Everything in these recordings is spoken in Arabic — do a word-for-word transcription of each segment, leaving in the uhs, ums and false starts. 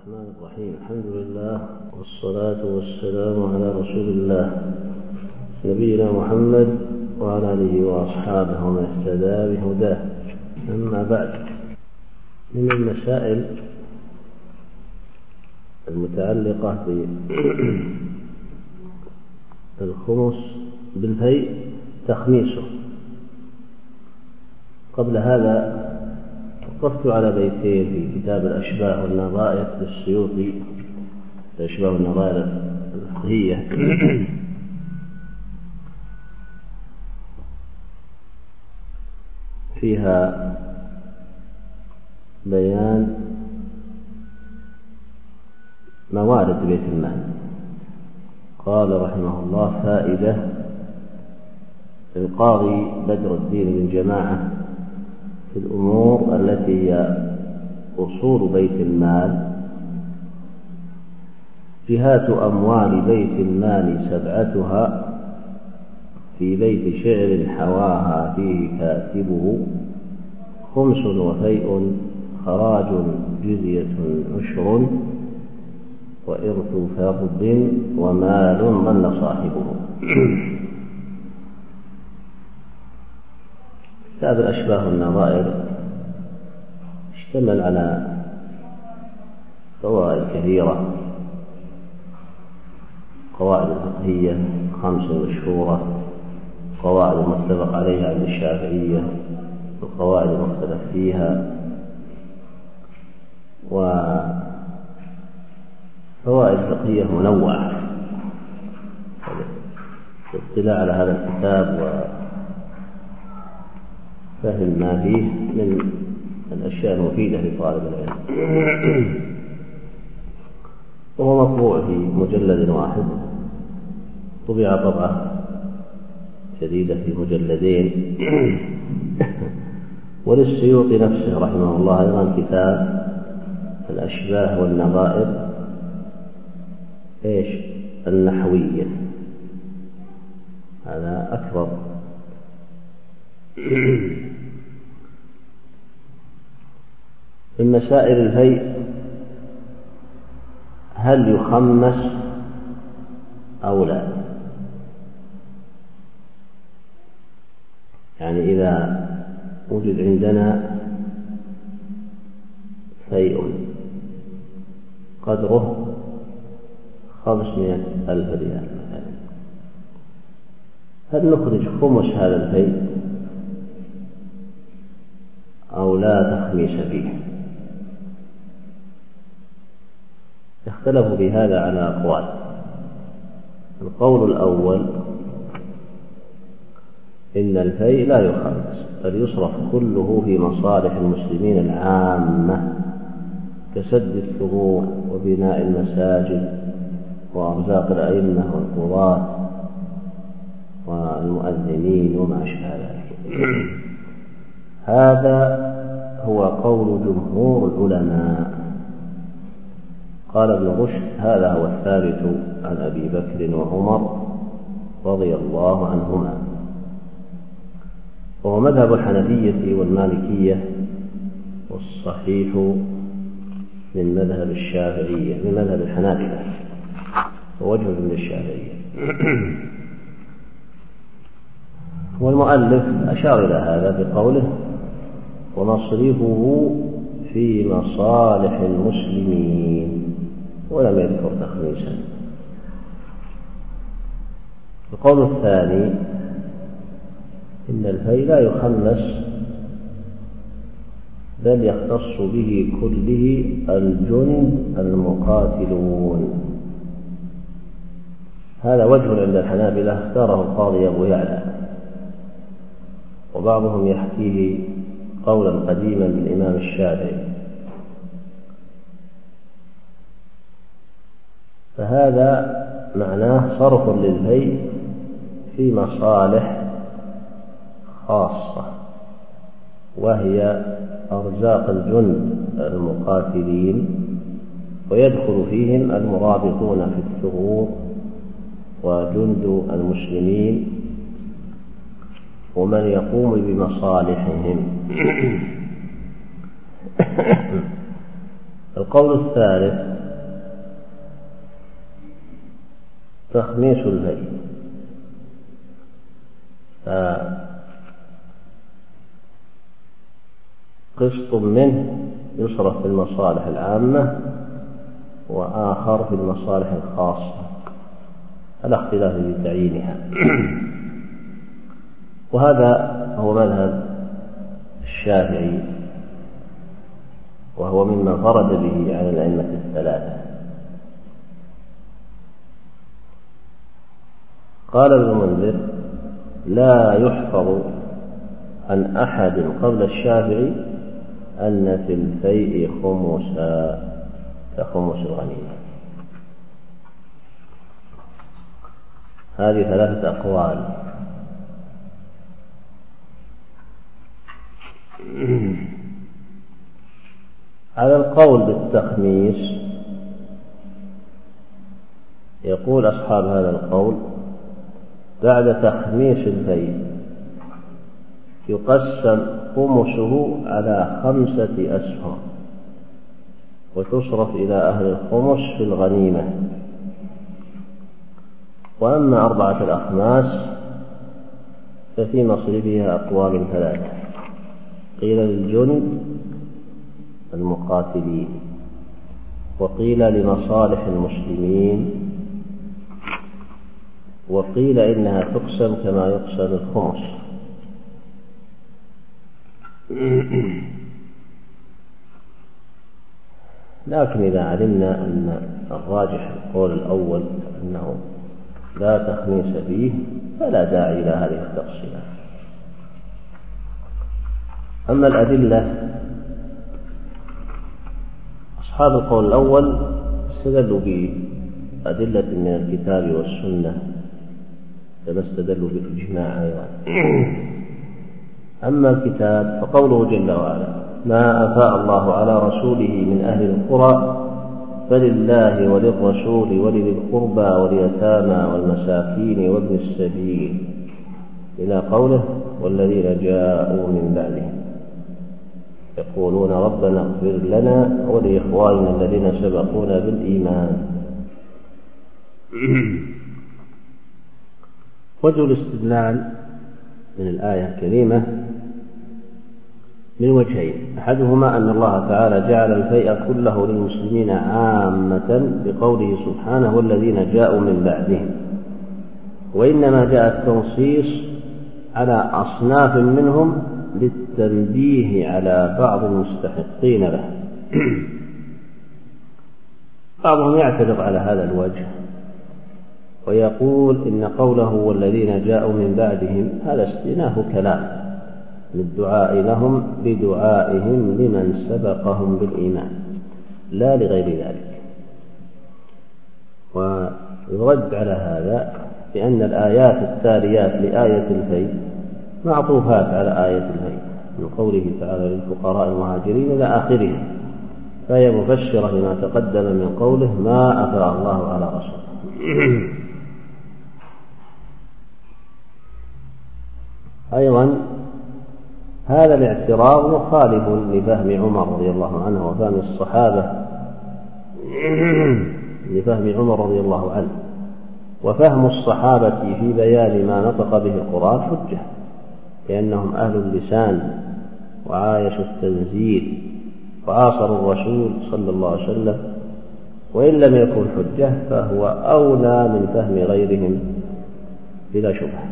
الرحمن الرحيم. الحمد لله والصلاة والسلام على رسول الله نبينا محمد وعلى آله وأصحابه ومن اهتدى بهداه. أما بعد، من المسائل المتعلقة بالخمس بالفيء تخميسه. قبل هذا وقفت على بيتين في كتاب الأشباه والنظائر للسيوطي، الأشباه والنظائر الفقهية، فيها بيان موارد بيت المال. قال رحمه الله: فائدة القاضي بدر الدين بن جماعة في الأمور التي هي أصول بيت المال: جهات أموال بيت المال سبعتها، في بيت شعر حواها فيه كاتبه، خمس وفيء خراج جزية عشر، وإرث فرض ومال ظن صاحبه. كتاب الأشباه والنظائر اشتمل على فوائد كثيرة، قواعد فقهية خمس مشهورة، قواعد متفق عليها عند الشافعية، وقواعد مختلف فيها، وفوائد فقهية منوعة. الاطلاع على هذا الكتاب وفهم ما فيه من الأشياء المفيدة لطالب العلم. وهو مطبوع في مجلد واحد، طبع طبعة جديدة في مجلدين. وللسيوطي نفسه رحمه الله أيضا كتاب الأشباه والنظائر إيش النحوية، هذا أكبر. من مسائل الفيء: هل يخمس أو لا؟ يعني إذا وجد عندنا فيء قدره خمسمائة ألف ريال مثلا، هل نخرج خمس هذا الفيء أو لا تخميس فيه؟ اختلفوا في هذا على أقوال. القول الأول: إن الفيء لا يخمس، بل يصرف كله في مصالح المسلمين العامة، كسد الثغور وبناء المساجد وأرزاق الأئمة والقضاة والمؤذنين وما أشبه ذلك. هذا هو قول جمهور العلماء. قال ابن رشد: هذا هو الثابت عن أبي بكر وعمر رضي الله عنهما. وهو مذهب الحنفية والمالكية، والصحيح من مذهب الشافعية، من مذهب الحنابلة، ووجه من الشافعية. والمؤلف أشار إلى هذا بقوله: ونصرفه في مصالح المسلمين، ولم يذكر تخميسا. القول الثاني: إن الفيء لا يخمس، بل يختص به كله الجند المقاتلون. هذا وجه عند الحنابلة اختاره القاضي أبو يعلى، وبعضهم يحكيه قولا قديما للإمام الشافعي. فهذا معناه صرف للفيء في مصالح خاصة، وهي أرزاق الجند المقاتلين، ويدخل فيهم المرابطون في الثغور وجند المسلمين ومن يقوم بمصالحهم. القول الثالث تخميس الفيء، قسط منه يصرف في المصالح العامة وآخر في المصالح الخاصة على اختلاف في تعيينها. وهذا هو مذهب الشافعي، وهو مما فرد به على الأئمة الثلاثة. قال ابن المنذر: لا يحفظ عن أحد قبل الشافعي أن في الفيء خمسا كخمس الغنيمة. هذه ثلاثة أقوال. على القول بالتخميس يقول أصحاب هذا القول: بعد تخميس الفيء يقسم خمسه على خمسة أسهم وتصرف إلى أهل الخمس في الغنيمة. وأما أربعة الأخماس ففي مصرفها أقوال ثلاثة: قيل للجند المقاتلين، وقيل لمصالح المسلمين، وقيل إنها تقسم كما يقسم الخمس. لكن إذا علمنا أن الراجح القول الأول أنه لا تخميس فيه فلا داعي إلى هذه التفصيلات. أما الأدلة، أصحاب القول الأول استدلوا بأدلة من الكتاب والسنة كما استدلوا بالإجماع أيضا. أما الكتاب فقوله جل وعلا: ما أفاء الله على رسوله من أهل القرى فلله وللرسول ولذي القربى واليتامى والمساكين وابن السبيل إلى قوله: والذين جاءوا من بعدهم يقولون ربنا اغفر لنا ولإخواننا الذين سبقونا بالإيمان. وجه الاستدلال من الآية الكريمة من وجهين: أحدهما أن الله تعالى جعل الفيء كله للمسلمين عامة بقوله سبحانه: والذين جاءوا من بعدهم، وإنما جاء التنصيص على أصناف منهم للتنبيه على بعض المستحقين له. بعضهم يعترض على هذا الوجه ويقول إن قوله والذين جاءوا من بعدهم هذا استئناف كلام للدعاء لهم بدعائهم لمن سبقهم بالإيمان لا لغير ذلك. ويرد على هذا بأن الآيات التاليات لآية الفيء معطوفات على آية الفيء من قوله تعالى: للفقراء المهاجرين إلى آخره، فهي مفسرة لما تقدم من قوله: ما أفاء الله على رسوله. أيضا هذا الاعتراض مخالف لفهم عمر رضي الله عنه وفهم الصحابة لفهم عمر رضي الله عنه. وفهم الصحابة في بيان ما نطق به القرآن حجة، لأنهم أهل اللسان وعايشوا التنزيل وعاصروا الرسول صلى الله عليه وسلم، وإن لم يكن حجة فهو أولى من فهم غيرهم بلا شبهة.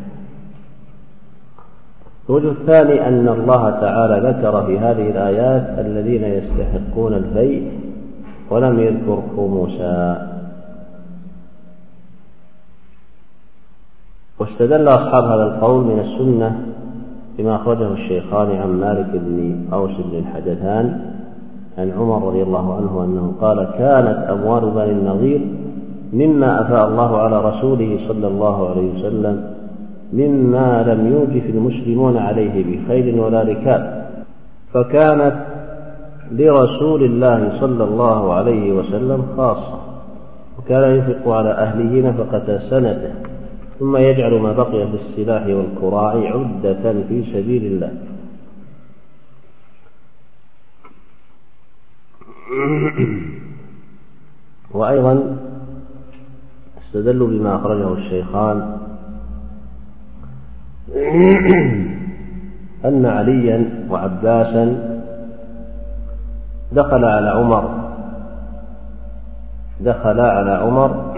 الوجه الثاني أن الله تعالى ذكر في هذه الآيات الذين يستحقون الفيء ولم يذكر خمسا. واستدل أصحاب هذا القول من السنة بما أخرجه الشيخان عن مالك بن أوس بن الحدثان عن عمر رضي الله عنه أنه قال: كانت أموال بني النضير مما أفاء الله على رسوله صلى الله عليه وسلم مما لم يوجف المسلمون عليه بخيل ولا ركاب، فكانت لرسول الله صلى الله عليه وسلم خاصة، وكان ينفق على أهله نفقة سنته، ثم يجعل ما بقي في السلاح والكراع عدة في سبيل الله. وأيضا استدلوا بما أخرجه الشيخان أن عليا وعباسا دخل على عمر دخل على عمر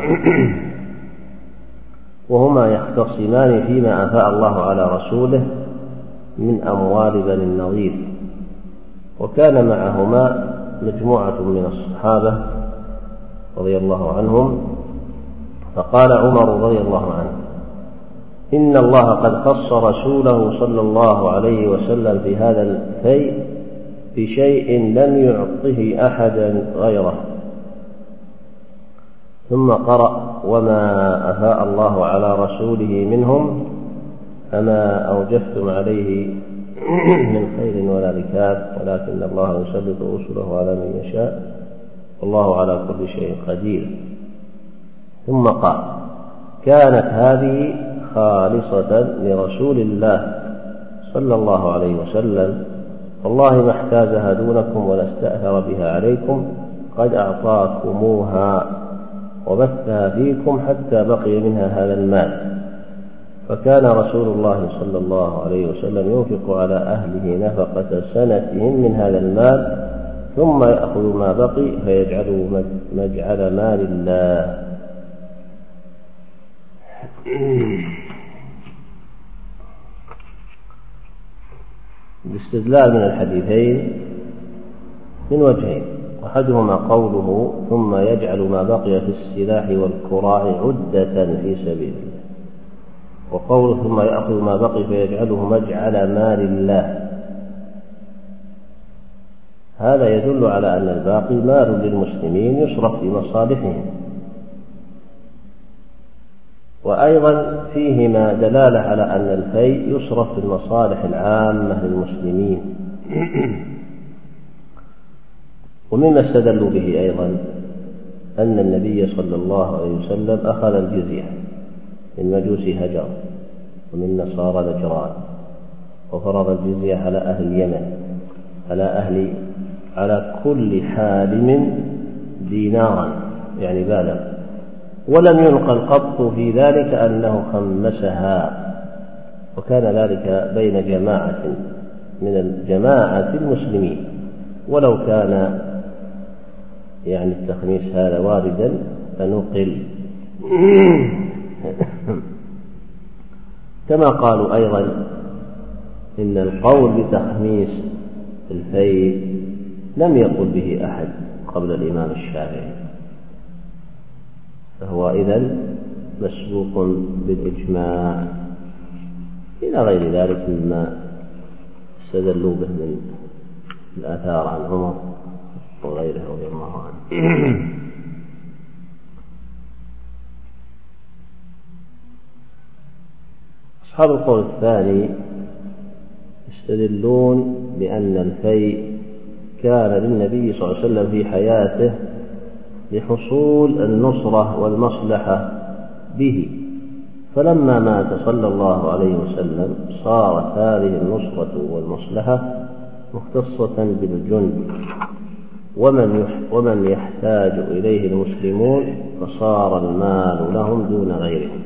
وهما يختصمان فيما أفاء الله على رسوله من أموال بني النضير، وكان معهما مجموعة من الصحابة رضي الله عنهم. فقال عمر رضي الله عنه: إن الله قد خص رسوله صلى الله عليه وسلم في هذا الفيء بشيء لم يعطه أحدا غيره. ثم قرأ: وما أفاء الله على رسوله منهم فما أوجفتم عليه من خير ولا ركاب ولكن الله يسلط رسله على من يشاء والله على كل شيء قدير. ثم قال: كانت هذه خالصة لرسول الله صلى الله عليه وسلم، والله ما احتاجها دونكم ولا استأثر بها عليكم، قد أعطاكموها وبثها فيكم حتى بقي منها هذا المال. فكان رسول الله صلى الله عليه وسلم ينفق على أهله نفقة سنتهم من هذا المال، ثم يأخذ ما بقي فيجعله مجعل مال الله. الاستدلال من الحديثين من وجهين: أحدهما قوله ثم يجعل ما بقي في السلاح والكراع عدة في سبيل الله، وقوله ثم يأخذ ما بقي فيجعله مجعل مال الله. هذا يدل على أن الباقي مال للمسلمين يصرف في مصالحهم، وأيضا فيهما دلالة على أن الفيء يصرف في المصالح العامة للمسلمين. ومما استدلوا به أيضا أن النبي صلى الله عليه وسلم أخذ الجزية من مجوس هجر ومن نصارى نجران، وفرض الجزية على أهل اليمن على أهل على كل حالم دينارا يعني بالغ، ولم ينقل قط في ذلك أنه خمسها، وكان ذلك بين جماعة من الجماعة المسلمين، ولو كان يعني التخميس هذا واردا فنقل. كما قالوا أيضا إن القول بتخميس الفيء لم يقل به أحد قبل الإمام الشافعي، فهو إذن مسبوق بالإجماع إلى غير ذلك مما استدلوا به من الآثار عن عمر وغيره رضي الله عنه. أصحاب القول الثاني يستدلون بأن الفيء كان للنبي صلى الله عليه وسلم في حياته لحصول النصرة والمصلحة به، فلما مات صلى الله عليه وسلم صارت هذه النصرة والمصلحة مختصة بالجند ومن يحتاج إليه المسلمون، فصار المال لهم دون غيرهم.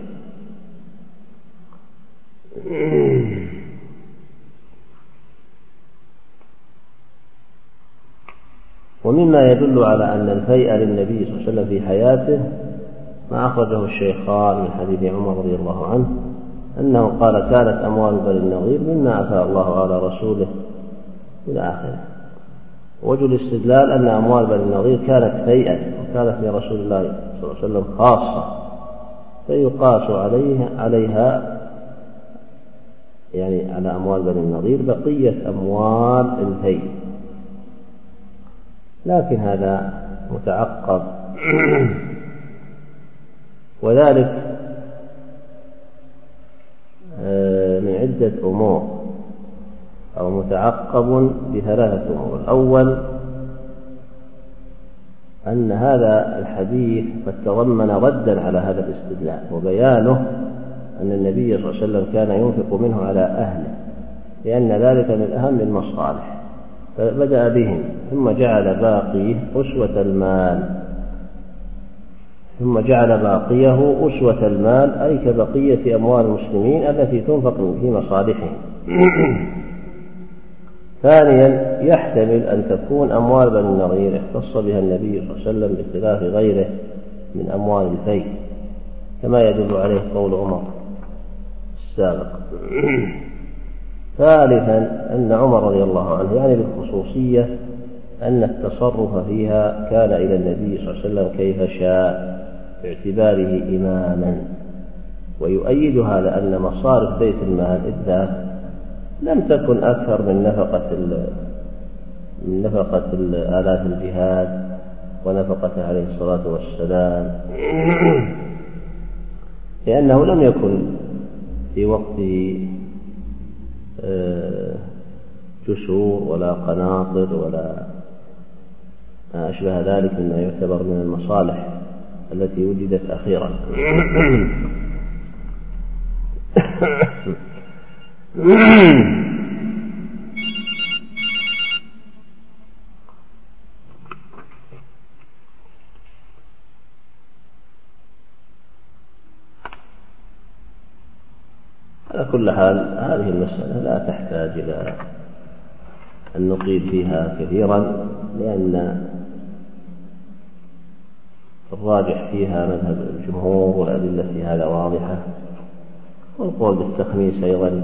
ومما يدل على أن الفيء للنبي صلى الله عليه وسلم في حياته ما أخرجه الشيخان من حديث عمر رضي الله عنه أنه قال: كانت أموال بني النضير مما أفاء الله على رسوله إلى آخره. وجه الاستدلال أن أموال بني النضير كانت فيئة وكانت لرسول الله صلى الله عليه وسلم خاصة، فيقاس عليها, عليها يعني على أموال بني النضير بقية أموال الفيء، لكن هذا متعقب، وذلك من عدة أمور أو متعقب بثلاثة أمور. الأول أن هذا الحديث قد تضمن ردا على هذا الاستدلال، وبيانه أن النبي صلى الله عليه وسلم كان ينفق منه على أهله، لأن ذلك من أهم المصالح، فبدأ بهم ثم جعل باقيه أسوة المال ثم جعل باقيه أسوة المال أي كبقية أموال المسلمين التي تنفق في مصالحهم. ثانيا يحتمل أن تكون أموال بني النضير اختص بها النبي صلى الله عليه وسلم بخلاف غيره من أموال الفيء كما يدل عليه قول عمر السابق. ثالثا أن عمر رضي الله عنه يعني بالخصوصية أن التصرف فيها كان إلى النبي صلى الله عليه وسلم كيف شاء باعتباره إماما، ويؤيد هذا أن مصارف بيت المال إذ لم تكن أكثر من نفقة من نفقة آلاف الجهاد ونفقته عليه الصلاة والسلام، لأنه لم يكن في وقته جسور ولا قناطر ولا ما أشبه ذلك مما يعتبر من المصالح التي وجدت أخيرا. على كل حال هذه المسألة لا تحتاج إلى أن نطيل فيها كثيرا، لأن الراجح فيها مذهب الجمهور والأدلة في هذا واضحة، والقول بالتخميس أيضا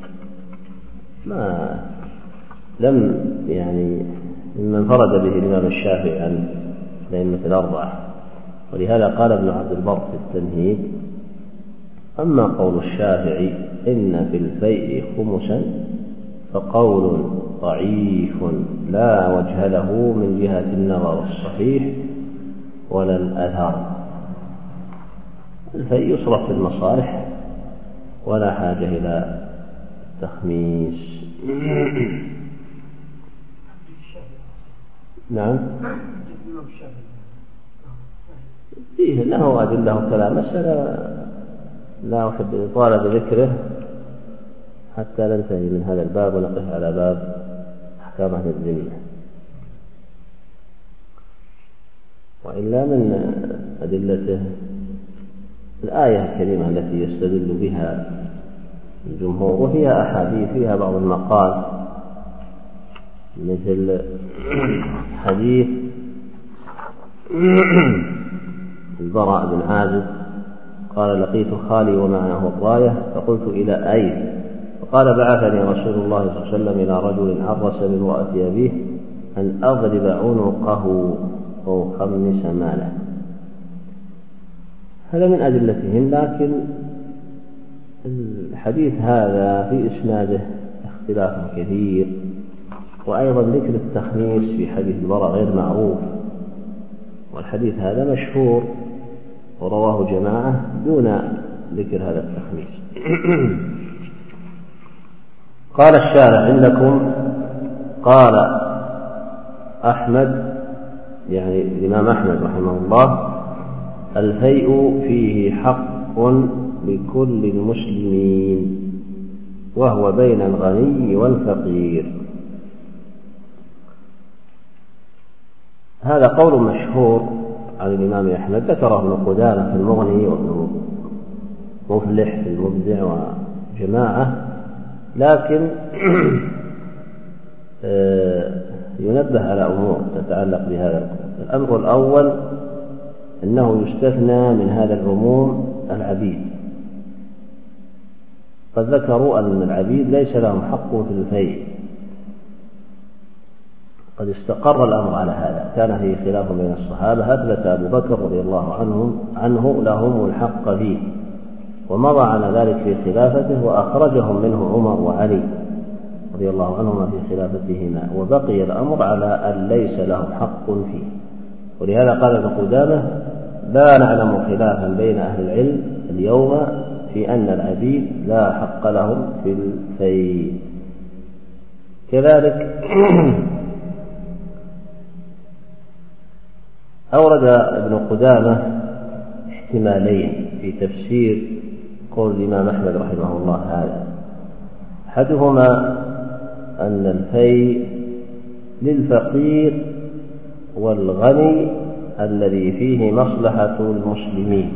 ما لم يعني مما انفرد به الإمام الشافعي عن الأئمة الأربعة، ولهذا قال ابن عبد البر في التمهيد: أما قول الشافعي إن في الفيء خمسا فقول ضعيف لا وجه له من جهة النظر الصحيح ولا الأثر. الفيء يصرف في المصالح ولا حاجة إلى تخميس. نعم فيه له أدلة كلام، مسألة لا أحب إطالة ذكره حتى ننتهي من هذا الباب ونقف على باب أحكام أهل الذمة. وإلا من أدلته الآية الكريمة التي يستدل بها الجمهور، وفيها أحاديث فيها بعض المقال مثل حديث البراء بن عازب قال: لقيت خالي ومعه الراية فقلت: إلى أين؟ فقال: بعثني رسول الله صلى الله عليه وسلم إلى رجل عرس بامرأة أبيه أن أضرب عنقه أو خمس ماله. هذا من أدلتهم، لكن الحديث هذا في إسناده اختلاف كثير، وأيضا ذكر التخميس في حديث البراء غير معروف، والحديث هذا مشهور ورواه جماعة دون ذكر هذا التخميس. قال الشارع عندكم: قال أحمد يعني الإمام أحمد رحمه الله: الفيء فيه حق لكل المسلمين وهو بين الغني والفقير. هذا قول مشهور عن الإمام أحمد، ذكره ابن قدامة في المغني وابن مفلح في المبدع وجماعة، لكن ينبه على أمور تتعلق بهذا. الأمر الأول أنه يستثنى من هذا العموم العبيد. قد ذكروا أن العبيد ليس لهم حق في الفيء، قد استقر الأمر على هذا، كان فيه خلاف بين الصحابة، أثبت أبو بكر رضي الله عنه عنه لهم الحق فيه، ومضى على ذلك في خلافته، وأخرجهم منه عمر وعلي رضي الله عنهما في خلافتهما، وبقي الأمر على أن ليس لهم حق فيه. ولهذا قال ابن قدامة: لا نعلم خلافا بين أهل العلم اليوم في أن العبيد لا حق لهم في الفيء. كذلك أورد ابن قدامة احتمالين في تفسير قول الإمام أحمد رحمه الله هذا: أحدهما أن الفيء للفقير والغني الذي فيه مصلحة المسلمين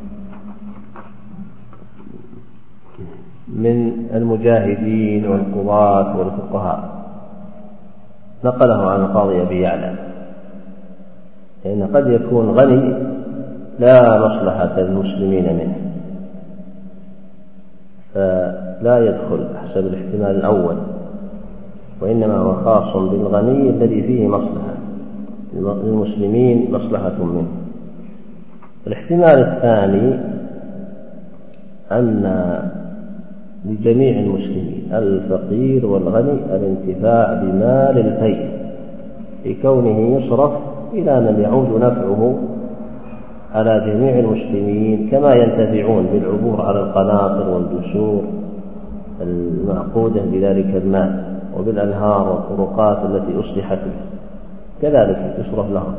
من المجاهدين والقضاة والفقهاء. نقله عن القاضي أبي يعلى، لأن قد يكون غني لا مصلحة المسلمين منه فلا يدخل حسب الاحتمال الأول، وإنما هو خاص بالغني الذي فيه مصلحة للمسلمين مصلحة منه. الاحتمال الثاني أن لجميع المسلمين الفقير والغني الانتفاع بمال الفيء لكونه يصرف إلى من يعود نفعه على جميع المسلمين، كما ينتفعون بالعبور على القناطر والجسور المعقودة بذلك المال وبالأنهار والطرقات التي أصلحت به، كذلك يصرف لهم.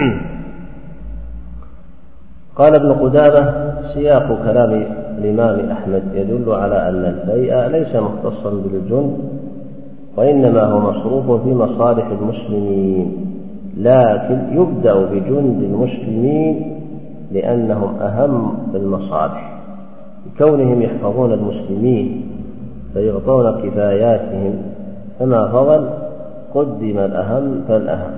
قال ابن قدامة: سياق كلام الإمام أحمد يدل على أن الفيء ليس مختصا بالجند، وإنما هو مصروف في مصالح المسلمين، لكن يبدأ بجند المسلمين لأنهم أهم بالمصالح لكونهم يحفظون المسلمين فيغطون كفاياتهم، فما فضل قدم الأهم فالأهم.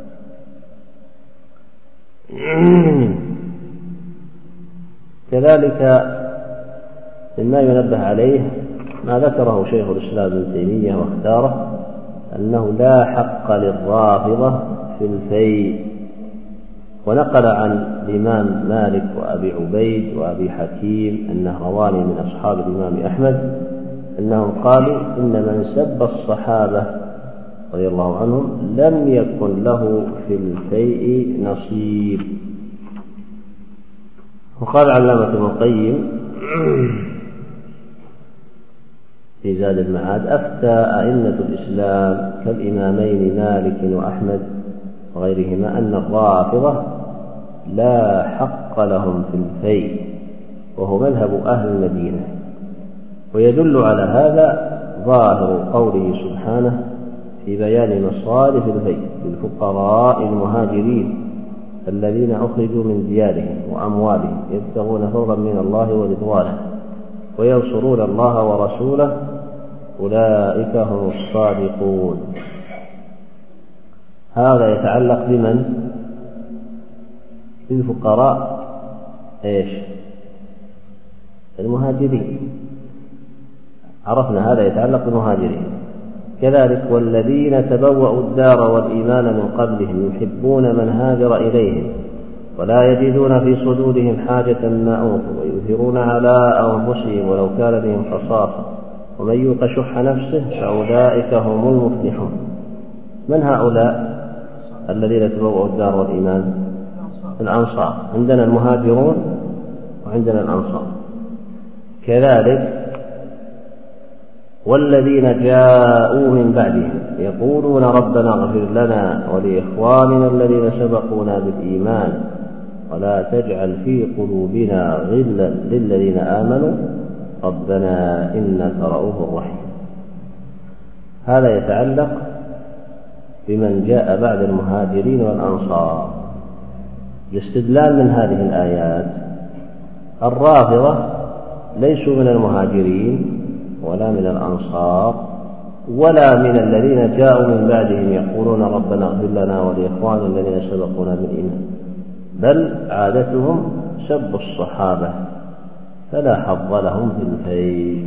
كذلك مما ينبه عليه ما ذكره شيخ الإسلام ابن تيمية واختاره، أنه لا حق للرافضة في الفيء، ونقل عن الإمام مالك وأبي عبيد وأبي حكيم النهرواني من أصحاب الإمام أحمد أنهم قالوا: إن من سب الصحابة رضي الله عنهم لم يكن له في الفيء نصيب. وقال علامة ابن القيم في زاد المعاد: أفتى أئمة الإسلام كالإمامين مالك وأحمد وغيرهما أن الرافضة لا حق لهم في الفيء، وهو مذهب أهل المدينة. ويدل على هذا ظاهر قوله سبحانه في بيان مصارف الفيء للفقراء المهاجرين الذين أخرجوا من ديارهم وأموالهم يبتغون فضلا من الله ورضوانه وينصرون الله ورسوله أولئك هم الصادقون. هذا يتعلق بمن؟ بالفقراء ايش؟ المهاجرين. عرفنا هذا يتعلق بالمهاجرين. كذلك والذين تبوأوا الدار والإيمان من قبلهم يحبون من هاجر إليهم ولا يجدون في صدورهم حاجة ما أوتوا ويؤثرون على أنفسهم ولو كان بهم خصاصة ومن يوق شح نفسه فأولئك هم المفلحون. من هؤلاء الذين تبوأوا الدار والإيمان؟ الأنصار. عندنا المهاجرون وعندنا الأنصار. كذلك والذين جاءوا من بعدهم يقولون ربنا اغفر لنا ولإخواننا الذين سبقونا بالإيمان ولا تجعل في قلوبنا غلا للذين آمنوا ربنا إنك رؤوف رحيم. هذا يتعلق بمن جاء بعد المهاجرين والأنصار. الاستدلال من هذه الآيات: الرافضة ليسوا من المهاجرين ولا من الأنصار ولا من الذين جاءوا من بعدهم يقولون ربنا اغفر لنا ولإخواننا الذين سبقونا بالإيمان، بل عادتهم سب الصحابة فلا حظ لهم في الفيء.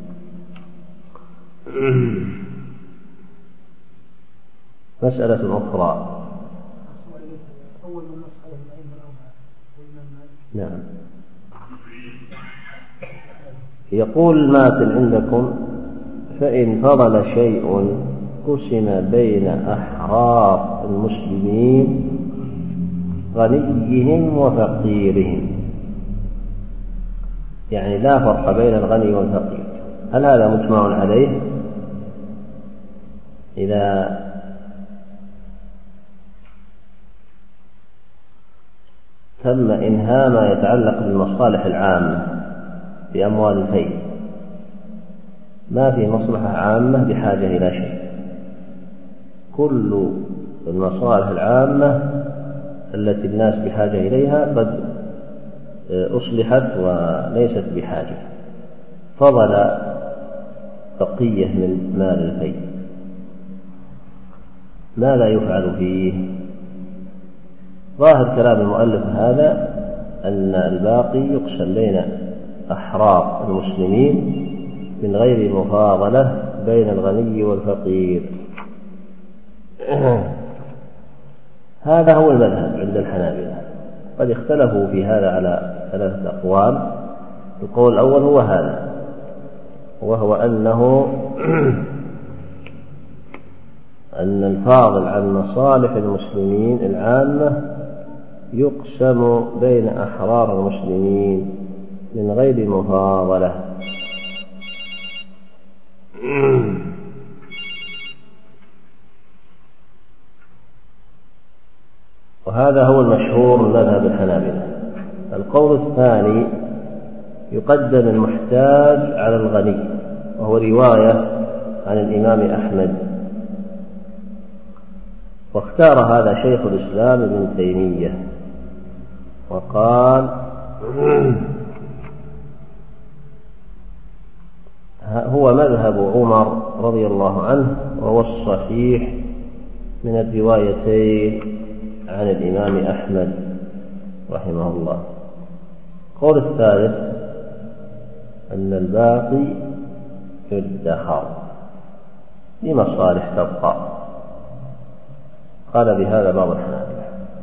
مسألة أخرى. نعم. يقول ماتن عندكم: فإن فضل شيء قسم بين أحرار المسلمين غنيهم وفقيرهم، يعني لا فرق بين الغني والفقير. هل هذا مجمع عليه؟ إذا تم إنهاء ما يتعلق بالمصالح العامة بأموال الفيء، ما في مصلحة عامة بحاجة إلى شيء، كل المصالح العامة التي الناس بحاجة إليها قد أصلحت وليست بحاجة، فضل بقية من مال الفيء ماذا يفعل فيه؟ ظاهر كلام المؤلف هذا أن الباقي يقسم بين أحرار المسلمين من غير مفاضلة بين الغني والفقير. هذا هو المذهب عند الحنابلة، قد اختلفوا في هذا على ثلاثة أقوال. القول الأول هو هذا، وهو أنه أن الفاضل عن مصالح المسلمين العامة يقسم بين أحرار المسلمين من غير مفاضلة. وهذا هو المشهور من مذهب الحنابلة. القول الثاني يقدم المحتاج على الغني، وهو رواية عن الإمام أحمد، واختار هذا شيخ الإسلام ابن تيمية وقال هو مذهب عمر رضي الله عنه، وهو الصحيح من الروايتين عن الإمام أحمد رحمه الله. القول الثالث أن الباقي يدخر لمصالح تبقى، قال بهذا بعض الحنابلة.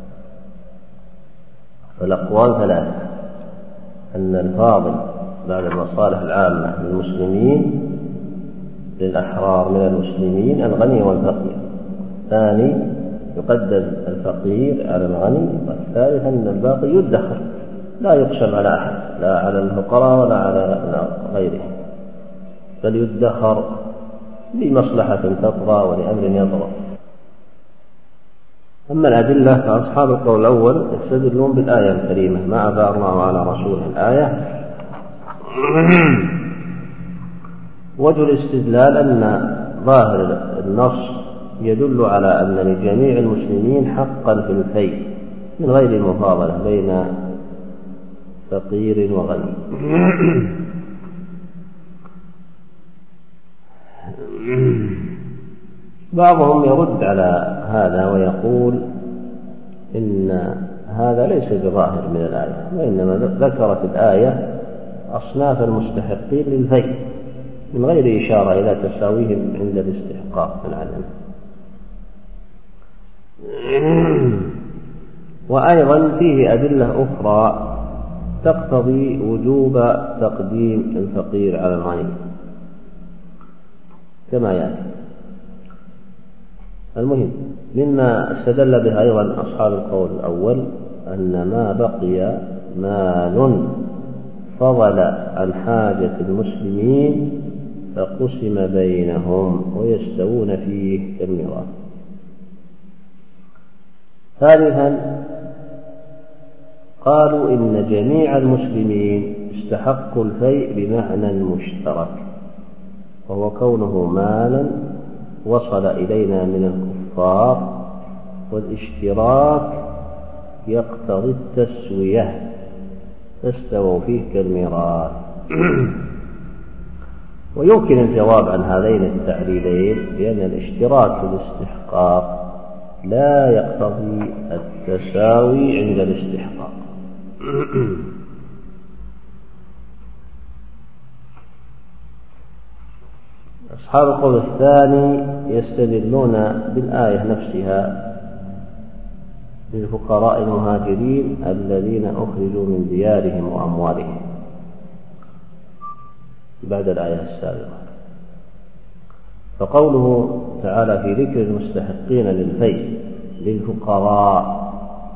فالأقوال ثلاثة: أن الفاضل بعد المصالح العامة للمسلمين للأحرار من المسلمين الغني والفقير، ثاني يقدم الفقير على الغني، والثالث أن الباقي يدخر لا يقسم على أحد، لا على الفقراء ولا على غيره، بل يدخر لمصلحة تطغى ولأمر يطغى. أما الأدلة فأصحاب القول الأول يستدلون بالآية الكريمة ما أفاء الله على رسوله الآية. وجه الاستدلال أن ظاهر النص يدل على أن لجميع المسلمين حقا في الفيء من غير مفاضلة بين فقير وغني. بعضهم يرد على هذا ويقول إن هذا ليس بظاهر من الآية، وإنما ذكرت الآية أصناف المستحقين للفيء من غير إشارة إلى تساويهم عند الاستحقاق في العدم. وأيضا فيه أدلة أخرى تقتضي وجوب تقديم الفقير على الغني كما يأتي. المهم مما استدل به أيضا أصحاب القول الأول أن ما بقي مال فضل عن حاجة المسلمين فقسم بينهم ويستوون فيه كالميراث. ثالثا قالوا إن جميع المسلمين استحقوا الفيء بمعنى مشترك، وهو كونه مالا وصل إلينا من الكفار، والاشتراك يقتضي التسوية فاستووا فيه كالميراث. ويمكن الجواب عن هذين التعليلين بأن الاشتراك في الاستحقاق لا يقتضي التساوي عند الاستحقاق. أصحاب القول الثاني يستدلون بالآية نفسها للفقراء المهاجرين الذين أخرجوا من ديارهم وأموالهم بعد الآية السابقة. فقوله تعالى في ذكر المستحقين للفيء للفقراء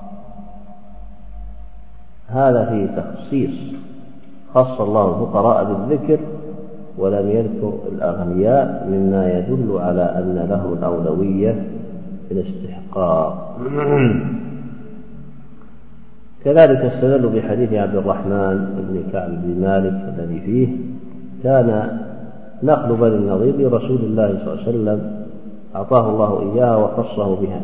هذا فيه تخصيص، خص الله الفقراء بالذكر ولم يذكر الأغنياء، مما يدل على أن لهم الأولوية في الاستحقاق. كذلك استدلوا بحديث عبد الرحمن بن كعب بن مالك الذي فيه كان نقل بني النضير لرسول الله صلى الله عليه وسلم أعطاه الله إياها وخصه بها.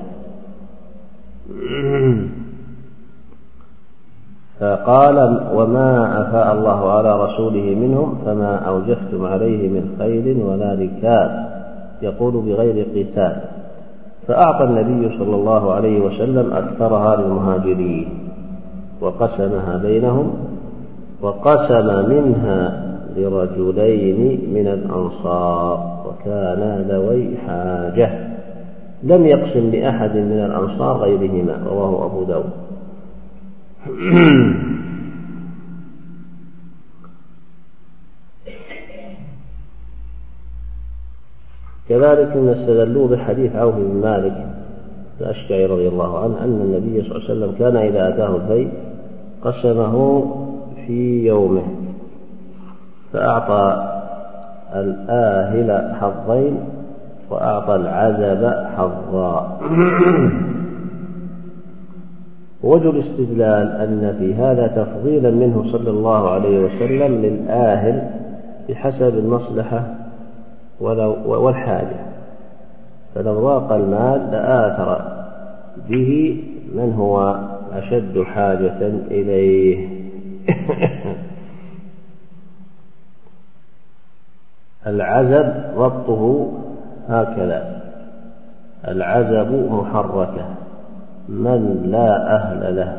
فقال: وما أفاء الله على رسوله منهم فما أوجفتم عليه من خيل ولا ركاب، يقول بغير قتال. فأعطى النبي صلى الله عليه وسلم أكثرها للمهاجرين وقسمها بينهم، وقسم منها لرجلين من الأنصار وكانا ذوي حاجة، لم يقسم لأحد من الأنصار غيرهما، رواه أبو داود. كذلك من استدلوا بحديث عوف بن مالك الأشجعي رضي الله عنه أن النبي صلى الله عليه وسلم كان إذا أتاه البيت قسمه في يومه، فأعطى الآهل حظين وأعطى العزب حظا. وجه الاستدلال أن في هذا تفضيلا منه صلى الله عليه وسلم للآهل بحسب المصلحة والحاجة، فلو ضاق المال لآثر به من هو أشد حاجة إليه. العزب ضبطه هكذا: العزب محركة، من لا أهل له.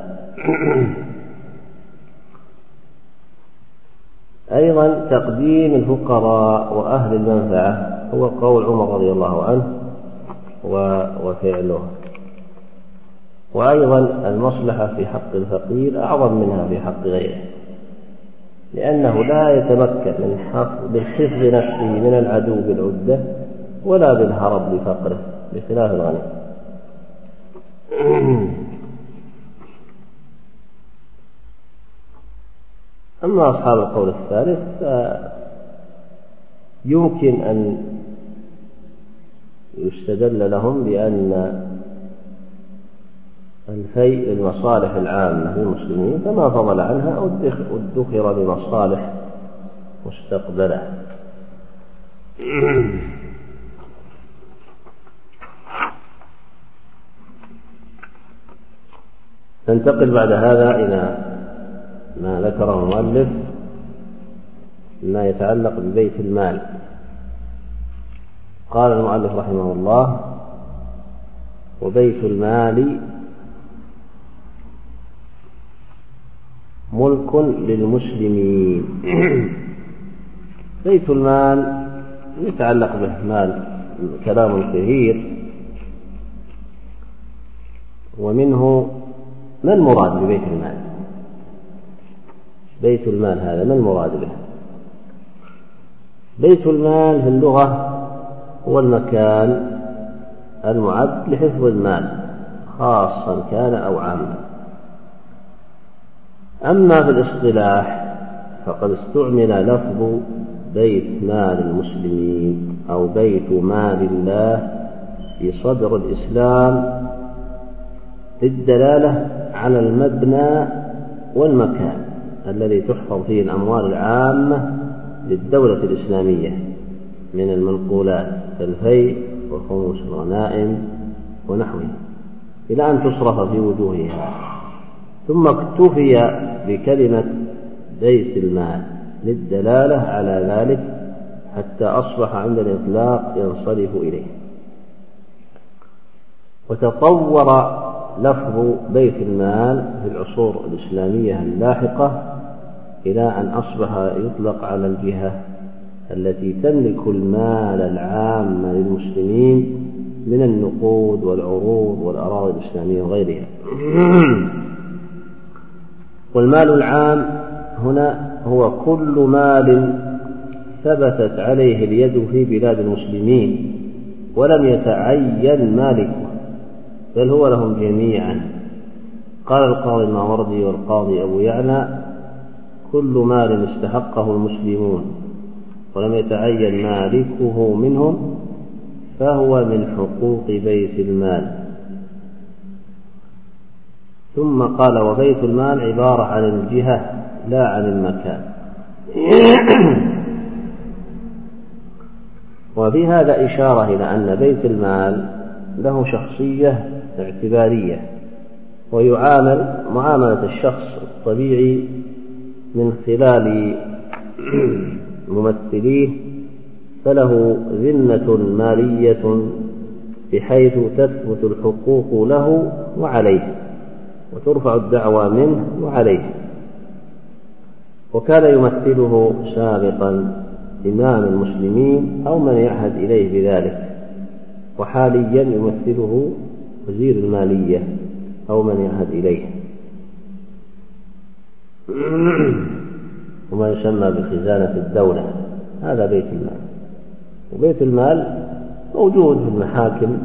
أيضا تقديم الفقراء وأهل المنفعة هو قول عمر رضي الله عنه وفعله. وأيضا المصلحة في حق الفقير أعظم منها في حق غيره، لأنه لا يتمكن من حفظ نفسه من العدو بالعدة ولا بالهرب لفقره بخلاف الغني. أما أصحاب القول الثالث يمكن أن يستدل لهم بأن الفيء للمصالح العامة للمسلمين فما فضل عنها أو ادخر لمصالح مستقبلة. ننتقل بعد هذا إلى ما ذكره المؤلف ما يتعلق ببيت المال. قال المؤلف رحمه الله: وبيت المال ملك للمسلمين. بيت المال يتعلق به مال كلام كثير، ومنه ما المراد ببيت المال؟ بيت المال هذا ما المراد به؟ بيت المال في اللغة هو المكان المعد لحفظ المال خاصا كان أو عاما. أما في الاصطلاح فقد استعمل لفظ بيت مال المسلمين أو بيت مال الله في صدر الإسلام للدلالة على المبنى والمكان الذي تحفظ فيه الأموال العامة للدولة الإسلامية من المنقولات كالفيء وخمس الغنائم ونحوه، إلى أن تصرف في وجوهها. ثم اكتفي بكلمة بيت المال للدلالة على ذلك حتى أصبح عند الإطلاق ينصرف إليه. وتطور لفظ بيت المال في العصور الإسلامية اللاحقة إلى أن أصبح يطلق على الجهة التي تملك المال العام للمسلمين من النقود والعروض والأراضي الإسلامية وغيرها. والمال العام هنا هو كل مال ثبتت عليه اليد في بلاد المسلمين ولم يتعين مالكه، بل هو لهم جميعا. قال القاضي الماوردي والقاضي أبو يعلى: كل مال استحقه المسلمون ولم يتعين مالكه منهم فهو من حقوق بيت المال. ثم قال: وبيت المال عبارة عن الجهة لا عن المكان. وفي هذا إشارة إلى أن بيت المال له شخصية اعتبارية، ويعامل معاملة الشخص الطبيعي من خلال ممثليه، فله ذمة مالية بحيث تثبت الحقوق له وعليه وترفع الدعوى منه وعليه. وكان يمثله سابقا إمام المسلمين أو من يعهد إليه بذلك، وحاليا يمثله وزير المالية أو من يعهد إليه، وما يسمى بخزانة الدولة. هذا بيت المال. وبيت المال موجود في المحاكم،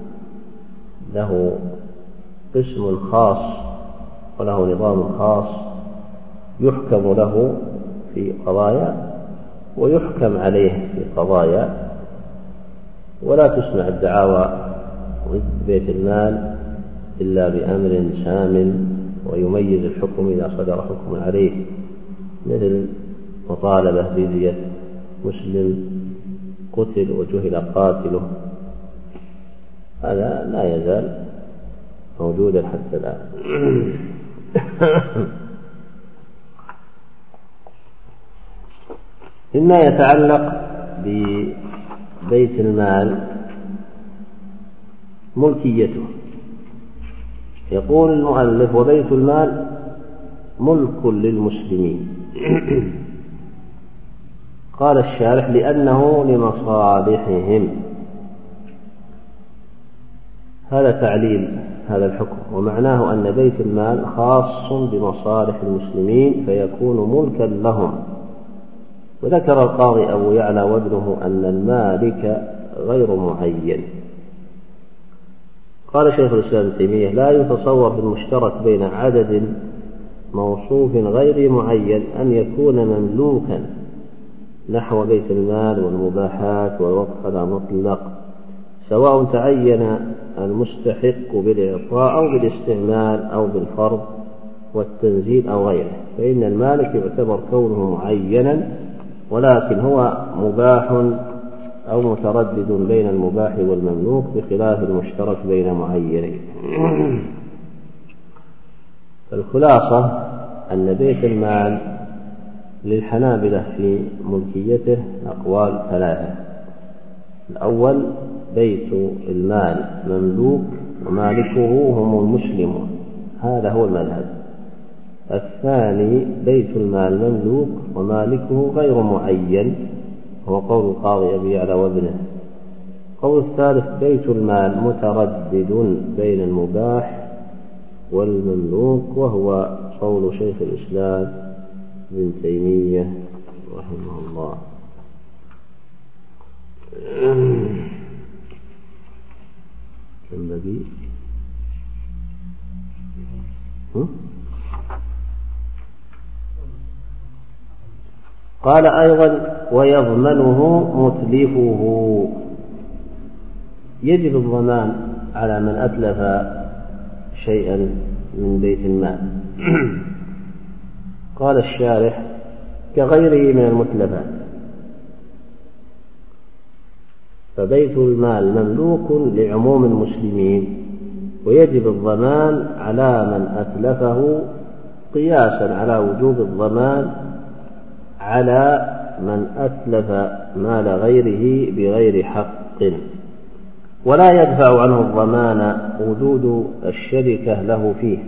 له قسم خاص وله نظام خاص يحكم له في قضايا ويحكم عليه في قضايا، ولا تسمع الدعاوى ضد بيت المال إلا بأمر سام ويميز الحكم إذا صدر حكم عليه، مثل مطالبة بدية مسلم قتل وجهل قاتله. هذا لا يزال موجودا حتى الآن. مما يتعلق ببيت المال ملكيته. يقول المؤلف: وبيت المال ملك للمسلمين. قال الشارح: لأنه لمصالحهم. هذا تعليل هذا الحكم، ومعناه أن بيت المال خاص بمصالح المسلمين فيكون ملكا لهم. وذكر القاضي أبو يعلى وابنه أن المالك غير معين. قال شيخ الإسلام ابن تيمية: لا يتصور في المشترك بين عدد موصوف غير معين أن يكون مملوكا، نحو بيت المال والمباحات والوقف على مطلق، سواء تعين المستحق بالإعطاء أو بالاستعمال أو بالفرض والتنزيل أو غيره، فإن المالك يعتبر كونه معينا، ولكن هو مباح أو متردد بين المباح والمملوك، بخلاف المشترك بين معينين. الخلاصة أن بيت المال للحنابلة في ملكيته أقوال ثلاثة. الأول: بيت المال مملوك ومالكه هم المسلمون، هذا هو المذهب. الثاني: بيت المال مملوك ومالكه غير معين، هو قول القاضي أبي يعلى وابنه. قول الثالث: بيت المال متردد بين المباح والمملوك، وهو قول شيخ الإسلام ابن تيمية رحمه الله. كم بقي؟ قال أيضا: ويضمنه متلفه. يجب الضمان على من أتلف شيئا من بيت المال. قال الشارح: كغيره من المتلفات، فبيت المال مملوك لعموم المسلمين، ويجب الضمان على من أتلفه، قياسا على وجوب الضمان على من أتلف مال غيره بغير حق، ولا يدفع عنه الضمان وجود الشركة له فيه.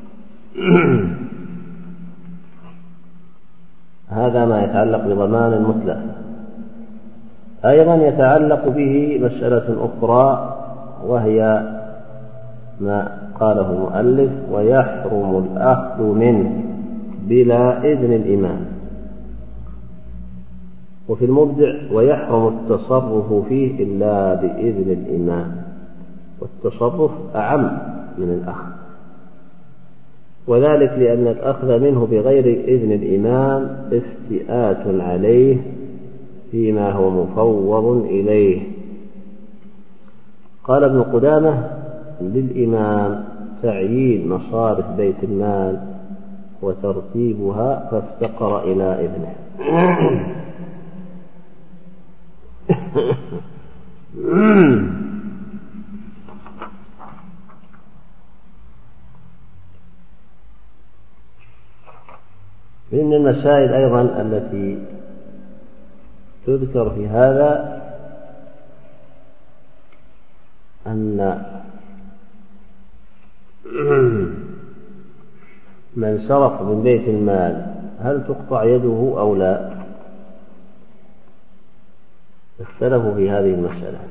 هذا ما يتعلق بضمان المتلف. أيضا يتعلق به مسألة أخرى، وهي ما قاله المؤلف: ويحرم الأخذ منه بلا إذن الإمام. وفي المبدع: ويحرم التصرف فيه إلا بإذن الإمام. والتصرف أعم من الأخذ، وذلك لأن الأخذ منه بغير إذن الإمام افتئات عليه فيما هو مفوض إليه. قال ابن قدامة: للإمام تعيين مصارف بيت المال وترتيبها، فافتقر إلى إذنه. من المسائل أيضا التي تذكر في هذا أن من سرق من بيت المال هل تقطع يده أو لا؟ اختلفوا في هذه المسألة.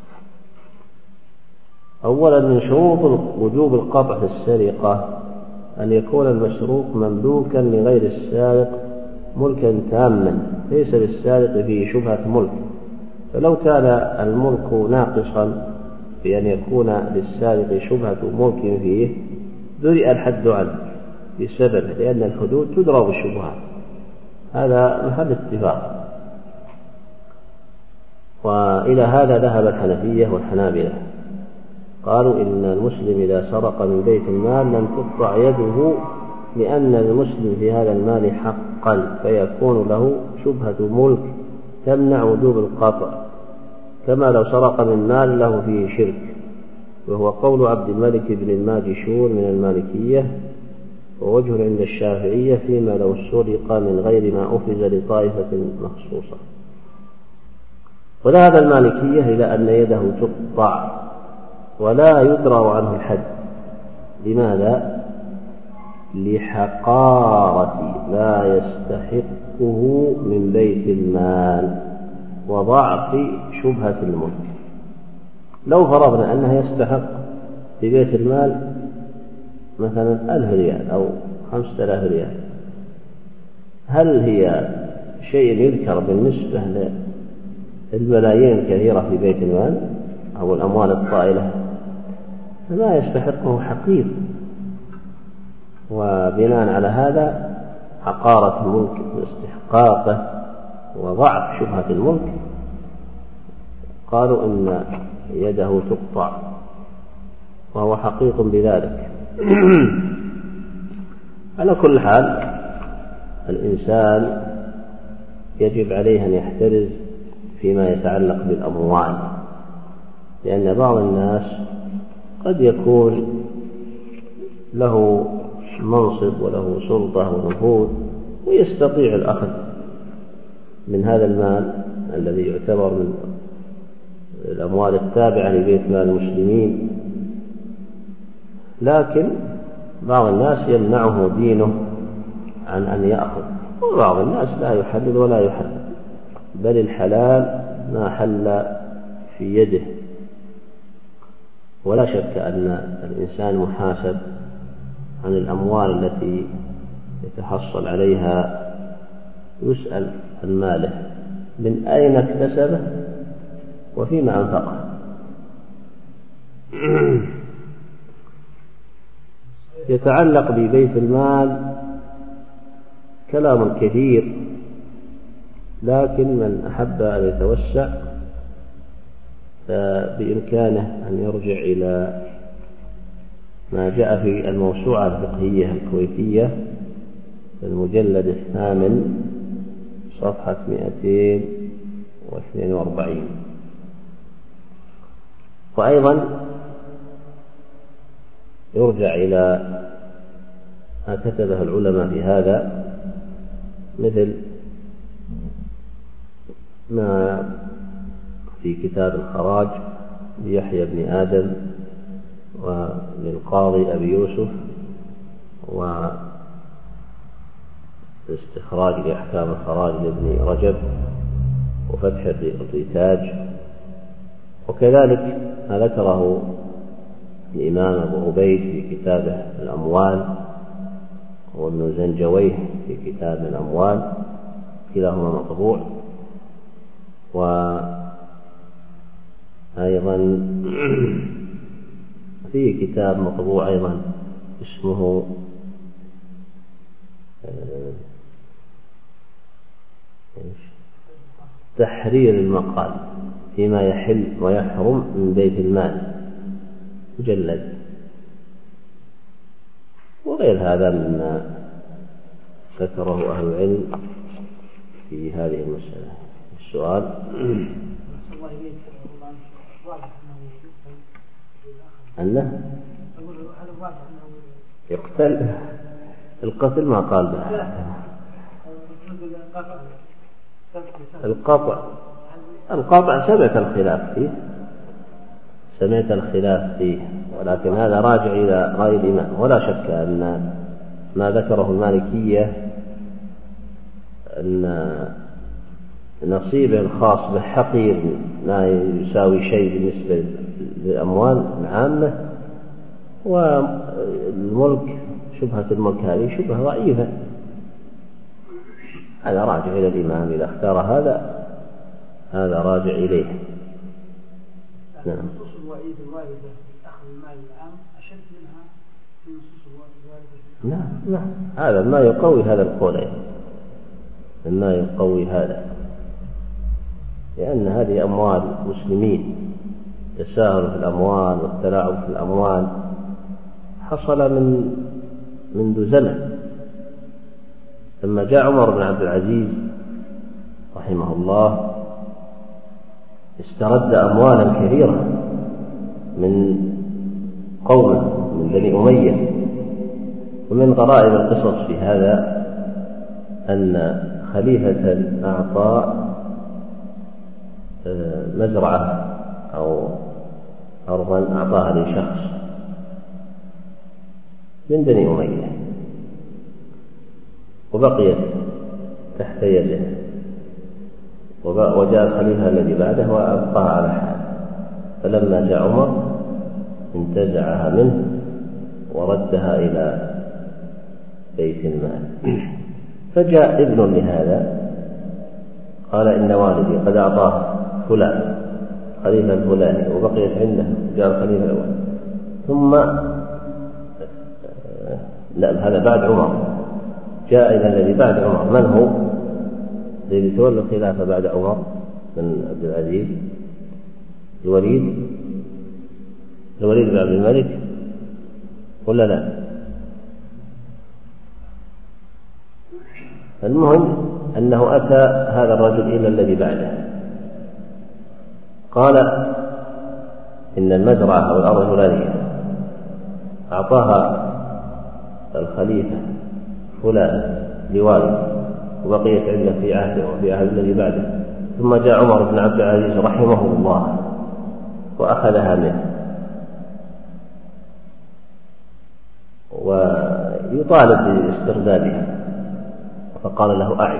أولا من شروط وجوب القطع في السرقة أن يكون المسروق مملوكا لغير السارق ملكا تاما ليس للسارق فيه شبهة ملك، فلو كان الملك ناقصا بأن يكون للسارق شبهة ملك فيه درئ الحد عنه بسبب، لأن الحدود تدرى بالشبهات، هذا محل اتفاق. وإلى هذا ذهب الحنفية والحنابلة، قالوا إن المسلم إذا سرق من بيت المال لم تقطع يده لأن المسلم في هذا المال حقا فيكون له شبهة ملك تمنع وجوب القطع، كما لو سرق من مال له فيه شرك، وهو قول عبد الملك بن الماجشون من المالكية، ووجه عند الشافعية فيما لو سرق من غير ما أخذ لطائفة مخصوصة. وذهب المالكية إلى أن يده تقطع ولا يدرى عنه الحد. لماذا؟ لحقارة ما يستحقه من بيت المال وضعف شبهة الملك. لو فرضنا أنها يستحق في بيت المال مثلا ألف ريال أو خمسة آلاف ريال، هل هي شيء يذكر بالنسبة للملايين الكثيرة في بيت المال أو الأموال الطائلة؟ فما يستحقه حقير. وبناء على هذا حقارة الملك واستحقاقه وضعف شبهة الملك قالوا إن يده تقطع، وهو حقيق بذلك. على كل حال الإنسان يجب عليه أن يحترز فيما يتعلق بالأموال، لأن بعض الناس قد يكون له منصب وله سلطة ونفوذ ويستطيع الأخذ من هذا المال الذي يعتبر من الأموال التابعة لبيت مال المسلمين، لكن بعض الناس يمنعه دينه عن أن يأخذ، وبعض الناس لا يحلل ولا يحرم، بل الحلال ما حل في يده. ولا شك أن الإنسان محاسب عن الأموال التي يتحصل عليها، يسأل عن ماله من أين اكتسبه وفيما أنفقه. يتعلق ببيت المال كلام كثير، لكن من أحب أن يتوسع فبإمكانه أن يرجع إلى ما جاء في الموسوعة الفقهية الكويتية في المجلد الثامن صفحة مئتين واثنين وأربعين. وأيضا يرجع إلى ما كتبه العلماء في هذا، مثل ما في كتاب الخراج ليحيى بن آدم وللقاضي أبي يوسف، واستخراج لأحكام الخراج لابن رجب، وفتح الرتاج، وكذلك ما ذكره الإمام أبو عبيد في كتابه الأموال، وابن زنجويه في كتاب الأموال، كلاهما مطبوع. وأيضا في كتاب مطبوع أيضا اسمه تحرير المقال فيما يحل ويحرم من بيت المال، مجلد. وغير هذا مما ذكره أهل العلم في هذه المسألة. السؤال أنه يقتل، القتل ما قال به، القطع القطع سمعت الخلاف فيه سمعت الخلاف فيه ولكن هذا راجع إلى رأي الإمام. ولا شك أن ما ذكره المالكية أن نصيبه الخاص بالحقير لا يساوي شيء بالنسبة للأموال العامة، والملك شبهة الملك هذه شبهة ضعيفة. هذا راجع إلى الإمام إذا اختار هذا هذا راجع إليه. نعم. نصوص الوعيد الواردة في أخذ المال العام أشد منها في نصوص الواردة. نعم نعم هذا ما يقوي هذا القول، ما يقوي هذا، لأن هذه أموال مسلمين، تساهل في الأموال والتلاعب في الأموال حصل من منذ زمن. لما جاء عمر بن عبد العزيز رحمه الله استرد أموالا كثيرة من قوم من بني أمية. ومن غرائب القصص في هذا أن خليفة أعطى مزرعة أو أرضا أعطاها لشخص من بني أمية وبقيت تحت يده، وجاء الخليفة الذي بعده وأبقاها على حال. فلما جاء عمر انتزعها منه وردها إلى بيت المال. فجاء ابن لهذا قال إن والدي قد أعطاه فلان خليفة الفلاني وبقيت عنده. جاء الخليفة الأول ثم لا هذا بعد عمر، جاء إلى الذي بعد عمر. من هو الذي تولى الخلافة بعد عمر بن عبد العزيز؟ الوليد الوليد بن عبد الملك ولا لا؟ المهم أنه أتى هذا الرجل إلى الذي بعده قال إن المزرعة أو الأرض الفلانية أعطاها الخليفة فلان لوالد وبقيت عنده في عهده وفي عهد الذي بعده. ثم جاء عمر بن عبد العزيز رحمه الله وأخذها منه ويطالب باستردادها، فقال له أعد.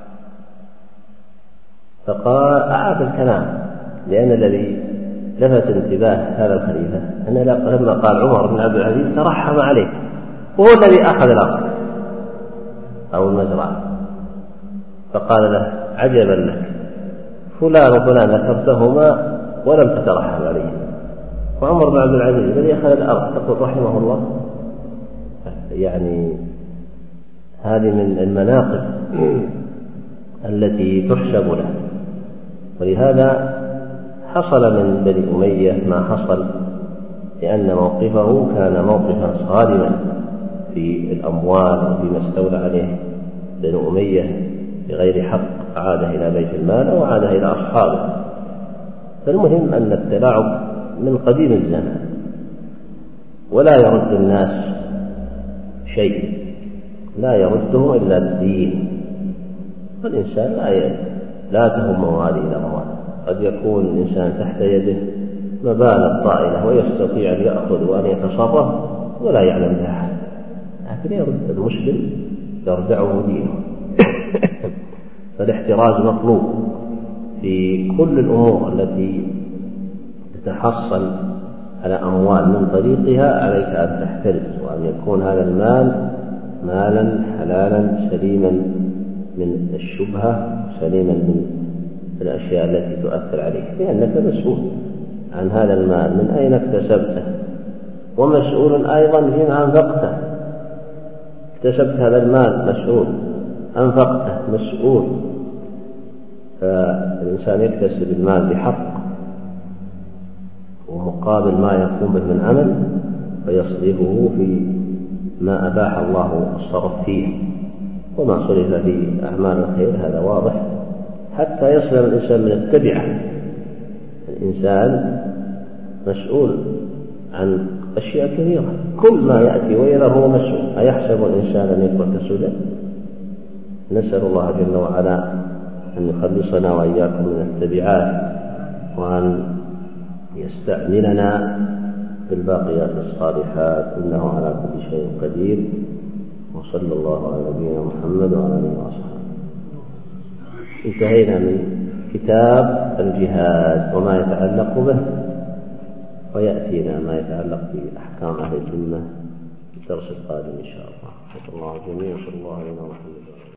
فقال أعاد الكلام، لأن الذي لفت انتباه هذا الخليفة أن لما قال عمر بن عبد العزيز ترحم عليه وهو الذي أخذ الأرض أو المزرعة. فقال له عجبا لك، فلان وفلان ذكرتهما ولم تترحم عليه، وعمر بن عبد العزيز الذي أخذ الأرض تقول رحمه الله. يعني هذه من المناقب التي تحسب له. ولهذا حصل من بني أمية ما حصل، لأن موقفه كان موقفا صارما في الأموال وفيما استولى عليه بني أمية بغير حق، عاد إلى بيت المال وعاد إلى أصحابه. فالمهم أن التلاعب من قديم الزمان ولا يرد الناس شيء، لا يرده إلا الدين. فالإنسان لا لا تهمه هذه الأموال. قد يكون الإنسان تحت يده مبالغ طائلة ويستطيع أن يأخذ وأن يتصرف ولا يعلم بها أحد، لكن يرد المسلم يردعه دينه. فالاحتراز مطلوب في كل الأمور التي تتحصل على أموال من طريقها. عليك أن تحترز وأن يكون هذا المال مالا حلالا سليما من الشبهة، سليما من الأشياء التي تؤثر عليك، لأنك مسؤول عن هذا المال من أين اكتسبته، ومسؤول أيضا فيما أنفقته. اكتسبت هذا المال مسؤول، أنفقته مسؤول. فالإنسان يكتسب المال بحق ومقابل ما يقوم به من عمل فيصرفه في ما أباح الله الصرف فيه، وما صرف في أعمال الخير هذا واضح، حتى يسلم الإنسان من التبعة. الإنسان مسؤول عن أشياء كثيرة، كل ما يأتي ويرى هو مسؤول. أيحسب الإنسان أن يترك سدى؟ نسأل الله جل وعلا أن يخلصنا وإياكم من التبعات، وأن يستعملنا بالباقيات الصالحات، إنه على كل شيء قدير. وصلى الله على نبينا محمد وعلى آله وصحبه. انتهينا من كتاب الجهاد وما يتعلق به، ويأتينا ما يتعلق بأحكام أهل الذمة في الدرس القادم إن شاء الله. شكر الله الجميع وصلى الله على محمد.